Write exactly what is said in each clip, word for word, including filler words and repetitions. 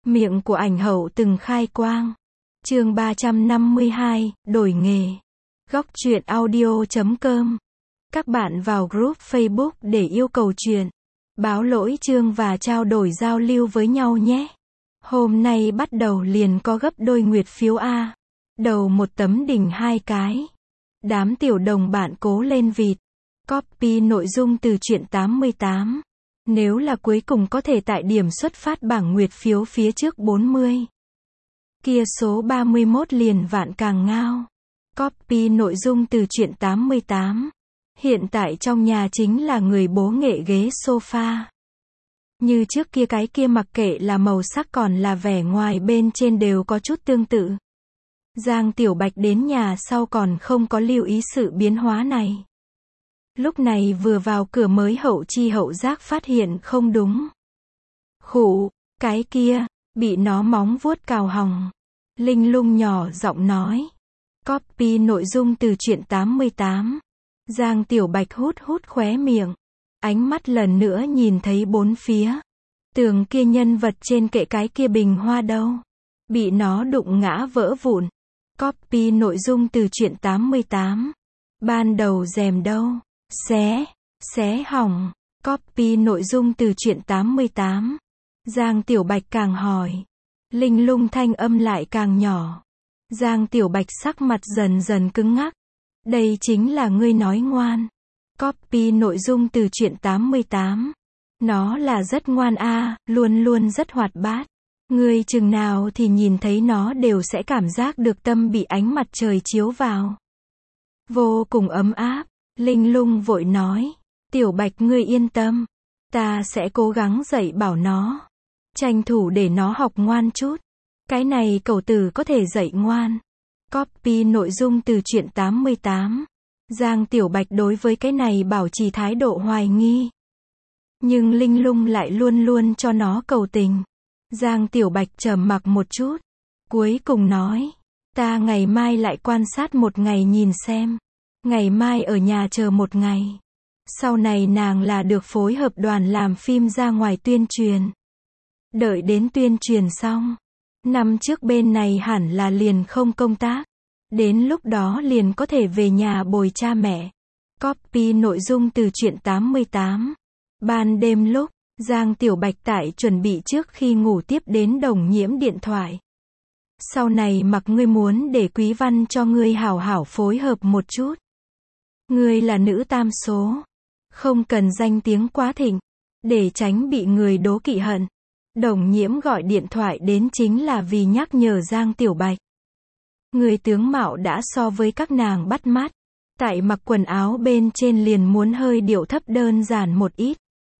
Miệng của ảnh hậu từng khai quang. Chương ba trăm năm mươi hai, đổi nghề. Góc truyện audio chấm com. Các bạn vào group Facebook để yêu cầu truyện, báo lỗi chương và trao đổi giao lưu với nhau nhé. Hôm nay bắt đầu liền có gấp đôi nguyệt phiếu A. Đầu một tấm đỉnh hai cái. Đám tiểu đồng bạn cố lên vịt. Copy nội dung từ truyện tám mươi tám. Nếu là cuối cùng có thể tại điểm xuất phát bảng nguyệt phiếu phía trước bốn mươi. Kia số ba mươi mốt liền vạn càng ngao. Copy nội dung từ truyện tám mươi tám. Hiện tại trong nhà chính là người bố nghệ ghế sofa. Như trước kia cái kia mặc kệ là màu sắc còn là vẻ ngoài bên trên đều có chút tương tự. Giang Tiểu Bạch đến nhà sau còn không có lưu ý sự biến hóa này. Lúc này vừa vào cửa mới hậu chi hậu giác phát hiện không đúng. Khụ, cái kia, bị nó móng vuốt cào họng. Linh Lung nhỏ giọng nói. Copy nội dung từ truyện tám mươi tám. Giang Tiểu Bạch hút hút khóe miệng. Ánh mắt lần nữa nhìn thấy bốn phía. Tường kia nhân vật trên kệ cái kia bình hoa đâu. Bị nó đụng ngã vỡ vụn. Copy nội dung từ truyện tám mươi tám. Ban đầu rèm đâu. Xé, xé hỏng. Copy nội dung từ truyện tám mươi tám. Giang Tiểu Bạch càng hỏi. Linh Lung thanh âm lại càng nhỏ. Giang Tiểu Bạch sắc mặt dần dần cứng ngắc. Đây chính là ngươi nói ngoan. Copy nội dung từ truyện tám mươi tám. Nó là rất ngoan a, à, luôn luôn rất hoạt bát. Ngươi chừng nào thì nhìn thấy nó đều sẽ cảm giác được tâm bị ánh mặt trời chiếu vào. Vô cùng ấm áp. Linh Lung vội nói. Tiểu Bạch ngươi yên tâm. Ta sẽ cố gắng dạy bảo nó. Tranh thủ để nó học ngoan chút. Cái này cậu tử có thể dạy ngoan. Copy nội dung từ truyện tám mươi tám. Giang Tiểu Bạch đối với cái này bảo trì thái độ hoài nghi. Nhưng Linh Lung lại luôn luôn cho nó cầu tình. Giang Tiểu Bạch trầm mặc một chút. Cuối cùng nói. Ta ngày mai lại quan sát một ngày nhìn xem. Ngày mai ở nhà chờ một ngày. Sau này nàng là được phối hợp đoàn làm phim ra ngoài tuyên truyền. Đợi đến tuyên truyền xong. Năm trước bên này hẳn là liền không công tác. Đến lúc đó liền có thể về nhà bồi cha mẹ. Copy nội dung từ truyện tám mươi tám. Ban đêm lúc, Giang Tiểu Bạch tại chuẩn bị trước khi ngủ tiếp đến Đồng Nhiễm điện thoại. Sau này mặc ngươi muốn để Quý Văn cho ngươi hảo hảo phối hợp một chút. Ngươi là nữ tam số. Không cần danh tiếng quá thịnh. Để tránh bị người đố kỵ hận. Đồng Nhiễm gọi điện thoại đến chính là vì nhắc nhở Giang Tiểu Bạch. Người tướng mạo đã so với các nàng bắt mắt. Tại mặc quần áo bên trên liền muốn hơi điệu thấp đơn giản một ít.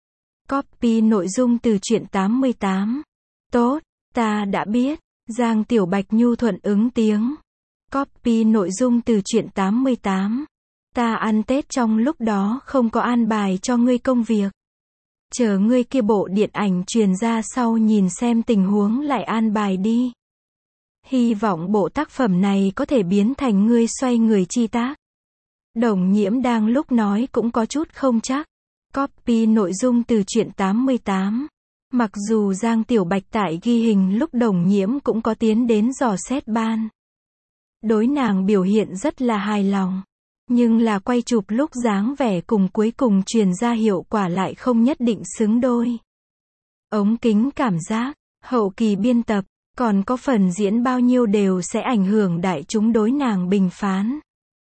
Copy nội dung từ truyện tám mươi tám. Tốt, ta đã biết. Giang Tiểu Bạch nhu thuận ứng tiếng. Copy nội dung từ truyện tám mươi tám. Ta ăn Tết trong lúc đó không có an bài cho ngươi công việc. Chờ ngươi kia bộ điện ảnh truyền ra sau nhìn xem tình huống lại an bài đi. Hy vọng bộ tác phẩm này có thể biến thành ngươi xoay người chi tác. Đồng Nhiễm đang lúc nói cũng có chút không chắc. Copy nội dung từ truyện tám mươi tám. Mặc dù Giang Tiểu Bạch tại ghi hình lúc Đồng Nhiễm cũng có tiến đến dò xét ban. Đối nàng biểu hiện rất là hài lòng. Nhưng là quay chụp lúc dáng vẻ cùng cuối cùng truyền ra hiệu quả lại không nhất định xứng đôi. Ống kính cảm giác, hậu kỳ biên tập, còn có phần diễn bao nhiêu đều sẽ ảnh hưởng đại chúng đối nàng bình phán.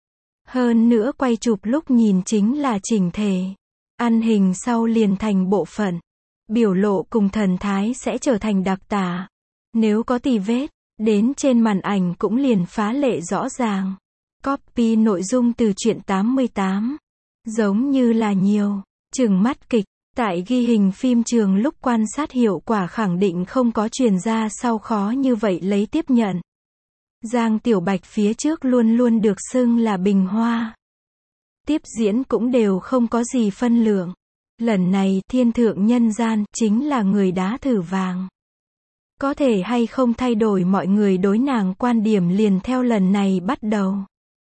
Hơn nữa quay chụp lúc nhìn chính là chỉnh thể. Ăn hình sau liền thành bộ phận. Biểu lộ cùng thần thái sẽ trở thành đặc tả. Nếu có tì vết, đến trên màn ảnh cũng liền phá lệ rõ ràng. Copy nội dung từ truyện tám mươi tám. Giống như là nhiều. Chừng mắt kịch. Tại ghi hình phim trường lúc quan sát hiệu quả khẳng định không có truyền ra sau khó như vậy lấy tiếp nhận. Giang Tiểu Bạch phía trước luôn luôn được xưng là bình hoa. Tiếp diễn cũng đều không có gì phân lượng. Lần này thiên thượng nhân gian chính là người đá thử vàng. Có thể hay không thay đổi mọi người đối nàng quan điểm liền theo lần này bắt đầu.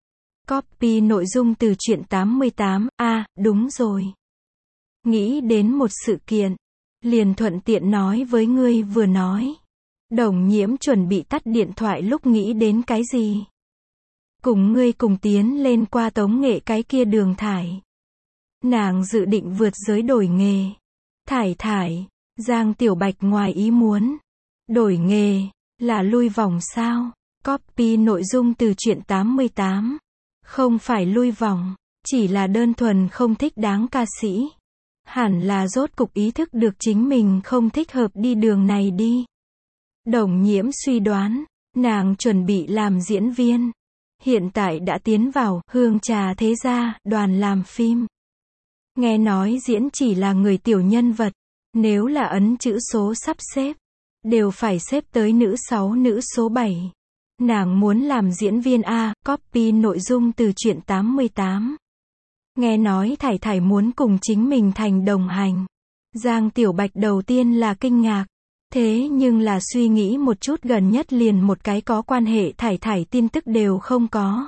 Copy nội dung từ truyện tám mươi tám. A, à, đúng rồi. Nghĩ đến một sự kiện. Liền thuận tiện nói với ngươi vừa nói. Đồng Nhiễm chuẩn bị tắt điện thoại lúc nghĩ đến cái gì. Cùng ngươi cùng tiến lên qua tống nghệ cái kia Đường Thải. Nàng dự định vượt giới đổi nghề. Thải thải, Giang Tiểu Bạch ngoài ý muốn. Đổi nghề, là lui vòng sao? Copy nội dung từ truyện tám mươi tám. Không phải lui vòng, chỉ là đơn thuần không thích đáng ca sĩ. Hẳn là rốt cục ý thức được chính mình không thích hợp đi đường này đi. Đồng Nhiễm suy đoán, nàng chuẩn bị làm diễn viên. Hiện tại đã tiến vào Hương Trà Thế Gia, đoàn làm phim. Nghe nói diễn chỉ là người tiểu nhân vật. Nếu là ấn chữ số sắp xếp, đều phải xếp tới nữ sáu nữ số bảy. Nàng muốn làm diễn viên A, copy nội dung từ truyện tám mươi tám. Nghe nói Thải Thải muốn cùng chính mình thành đồng hành. Giang Tiểu Bạch đầu tiên là kinh ngạc. Thế nhưng là suy nghĩ một chút gần nhất liền một cái có quan hệ Thải Thải tin tức đều không có.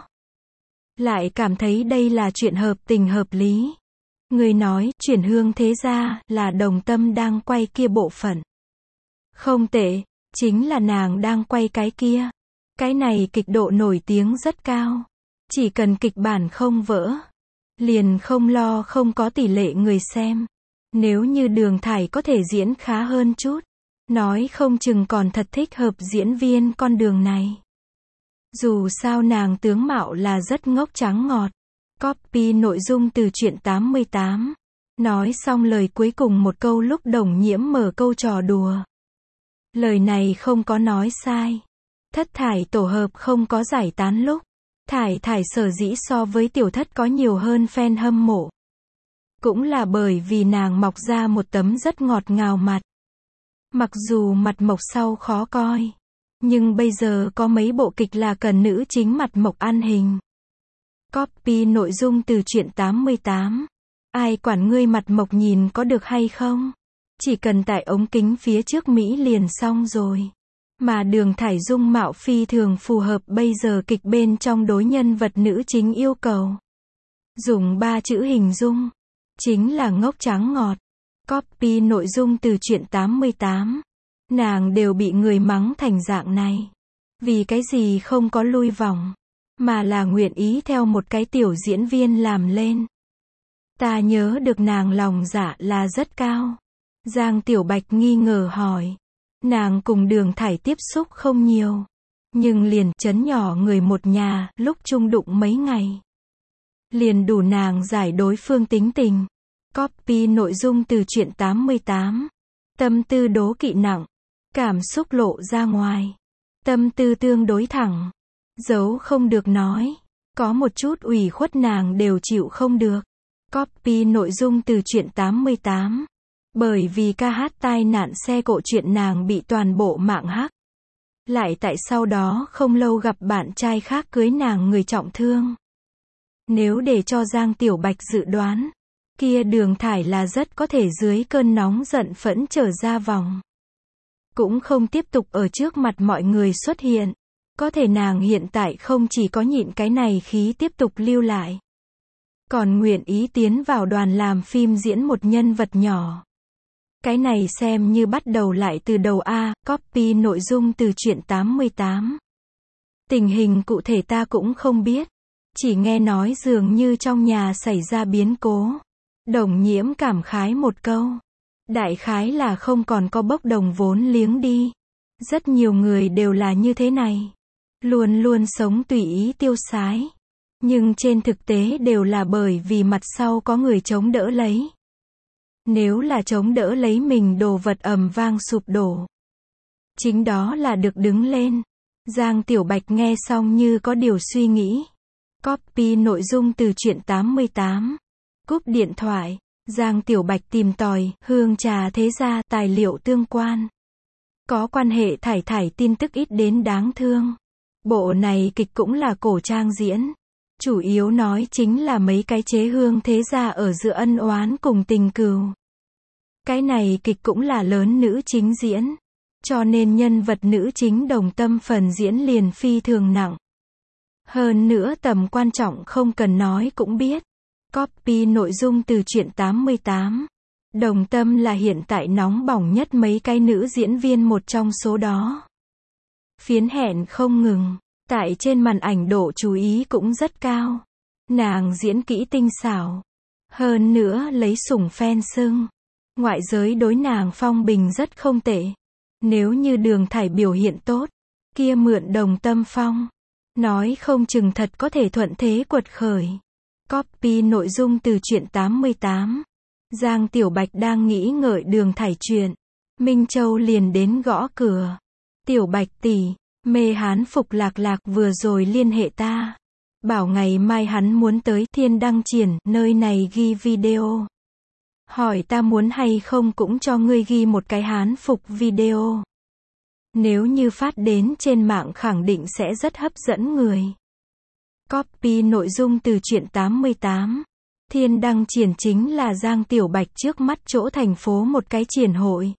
Lại cảm thấy đây là chuyện hợp tình hợp lý. Người nói, chuyển Hương Thế Gia, là Đồng Tâm đang quay kia bộ phận. Không tệ, chính là nàng đang quay cái kia. Cái này kịch độ nổi tiếng rất cao. Chỉ cần kịch bản không vỡ, liền không lo không có tỷ lệ người xem. Nếu như Đường Thải có thể diễn khá hơn chút, nói không chừng còn thật thích hợp diễn viên con đường này. Dù sao nàng tướng mạo là rất ngốc trắng ngọt. Copy nội dung từ truyện tám mươi tám. Nói xong lời cuối cùng một câu lúc Đồng Nhiễm mở câu trò đùa. Lời này không có nói sai. Thất thải tổ hợp không có giải tán lúc. Thải thải sở dĩ so với tiểu thất có nhiều hơn fan hâm mộ. Cũng là bởi vì nàng mọc ra một tấm rất ngọt ngào mặt. Mặc dù mặt mộc sau khó coi. Nhưng bây giờ có mấy bộ kịch là cần nữ chính mặt mộc ăn hình. Copy nội dung từ truyện tám mươi tám. Ai quản ngươi mặt mộc nhìn có được hay không? Chỉ cần tại ống kính phía trước Mỹ liền xong rồi. Mà Đường Thải dung mạo phi thường phù hợp bây giờ kịch bên trong đối nhân vật nữ chính yêu cầu. Dùng ba chữ hình dung. Chính là ngốc trắng ngọt. Copy nội dung từ truyện tám mươi tám. Nàng đều bị người mắng thành dạng này. Vì cái gì không có lui vòng. Mà là nguyện ý theo một cái tiểu diễn viên làm lên. Ta nhớ được nàng lòng dạ là rất cao. Giang Tiểu Bạch nghi ngờ hỏi. Nàng cùng Đường Thải tiếp xúc không nhiều. Nhưng liền chấn nhỏ người một nhà, lúc chung đụng mấy ngày. Liền đủ nàng giải đối phương tính tình. Copy nội dung từ truyện tám mươi tám. Tâm tư đố kỵ nặng. Cảm xúc lộ ra ngoài. Tâm tư tương đối thẳng. Giấu không được nói. Có một chút ủy khuất nàng đều chịu không được. Copy nội dung từ truyện tám mươi tám. Bởi vì ca hát tai nạn xe cộ chuyện nàng bị toàn bộ mạng hack. Lại tại sau đó không lâu gặp bạn trai khác cưới nàng người trọng thương. Nếu để cho Giang Tiểu Bạch dự đoán, kia Đường Thải là rất có thể dưới cơn nóng giận phẫn trở ra vòng. Cũng không tiếp tục ở trước mặt mọi người xuất hiện. Có thể nàng hiện tại không chỉ có nhịn cái này khí tiếp tục lưu lại. Còn nguyện ý tiến vào đoàn làm phim diễn một nhân vật nhỏ. Cái này xem như bắt đầu lại từ đầu A, copy nội dung từ truyện tám mươi tám. Tình hình cụ thể ta cũng không biết. Chỉ nghe nói dường như trong nhà xảy ra biến cố. Đồng Nhiễm cảm khái một câu. Đại khái là không còn có bốc đồng vốn liếng đi. Rất nhiều người đều là như thế này. Luôn luôn sống tùy ý tiêu sái. Nhưng trên thực tế đều là bởi vì mặt sau có người chống đỡ lấy. Nếu là chống đỡ lấy mình đồ vật ầm vang sụp đổ. Chính đó là được đứng lên. Giang Tiểu Bạch nghe xong như có điều suy nghĩ. Copy nội dung từ truyện tám mươi tám. Cúp điện thoại. Giang Tiểu Bạch tìm tòi Hương Trà Thế Gia tài liệu tương quan. Có quan hệ Thải Thải tin tức ít đến đáng thương. Bộ này kịch cũng là cổ trang diễn. Chủ yếu nói chính là mấy cái chế Hương Thế Gia ở giữa ân oán cùng tình cừu. Cái này kịch cũng là lớn nữ chính diễn. Cho nên nhân vật nữ chính Đồng Tâm phần diễn liền phi thường nặng. Hơn nữa tầm quan trọng không cần nói cũng biết. Copy nội dung từ truyện tám mươi tám. Đồng Tâm là hiện tại nóng bỏng nhất mấy cái nữ diễn viên một trong số đó. Phiến hẹn không ngừng. Tại trên màn ảnh độ chú ý cũng rất cao. Nàng diễn kỹ tinh xảo. Hơn nữa lấy sủng fan xưng. Ngoại giới đối nàng phong bình rất không tệ. Nếu như Đường Thải biểu hiện tốt, kia mượn Đồng Tâm Phong, nói không chừng thật có thể thuận thế quật khởi. Copy nội dung từ truyện tám mươi tám. Giang Tiểu Bạch đang nghĩ ngợi Đường Thải chuyện. Minh Châu liền đến gõ cửa. Tiểu Bạch tỷ, mê hán phục Lạc Lạc vừa rồi liên hệ ta. Bảo ngày mai hắn muốn tới Thiên Đăng Triển, nơi này ghi video. Hỏi ta muốn hay không cũng cho ngươi ghi một cái hán phục video. Nếu như phát đến trên mạng khẳng định sẽ rất hấp dẫn người. Copy nội dung từ truyện tám mươi tám. Thiên Đăng Triển chính là Giang Tiểu Bạch trước mắt chỗ thành phố một cái triển hội.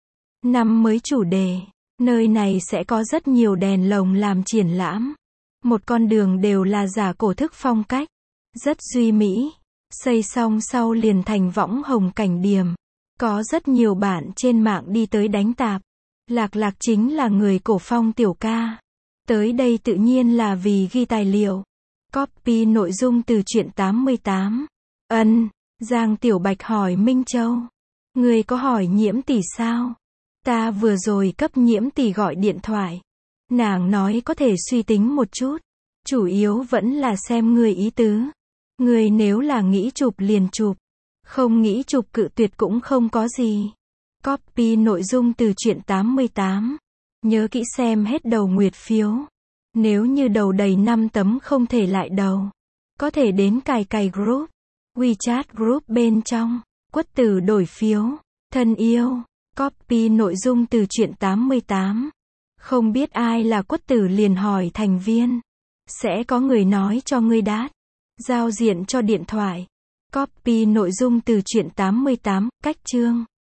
Năm mới chủ đề, nơi này sẽ có rất nhiều đèn lồng làm triển lãm. Một con đường đều là giả cổ thức phong cách, rất duy mỹ. Xây xong sau liền thành võng hồng cảnh điểm. Có rất nhiều bạn trên mạng đi tới đánh tạp. Lạc Lạc chính là người cổ phong tiểu ca. Tới đây tự nhiên là vì ghi tài liệu. Copy nội dung từ truyện tám mươi tám. Ân, Giang Tiểu Bạch hỏi Minh Châu. Người có hỏi Nhiễm tỷ sao? Ta vừa rồi cấp Nhiễm tỷ gọi điện thoại. Nàng nói có thể suy tính một chút. Chủ yếu vẫn là xem người ý tứ. Người nếu là nghĩ chụp liền chụp. Không nghĩ chụp cự tuyệt cũng không có gì. Copy nội dung từ truyện tám mươi tám. Nhớ kỹ xem hết đầu nguyệt phiếu. Nếu như đầu đầy năm tấm không thể lại đầu. Có thể đến cài cài group. WeChat group bên trong. Quất tử đổi phiếu. Thân yêu. Copy nội dung từ truyện tám mươi tám. Không biết ai là quất tử liền hỏi thành viên. Sẽ có người nói cho ngươi đát. Giao diện cho điện thoại. Copy nội dung từ truyện tám mươi tám. Cách chương.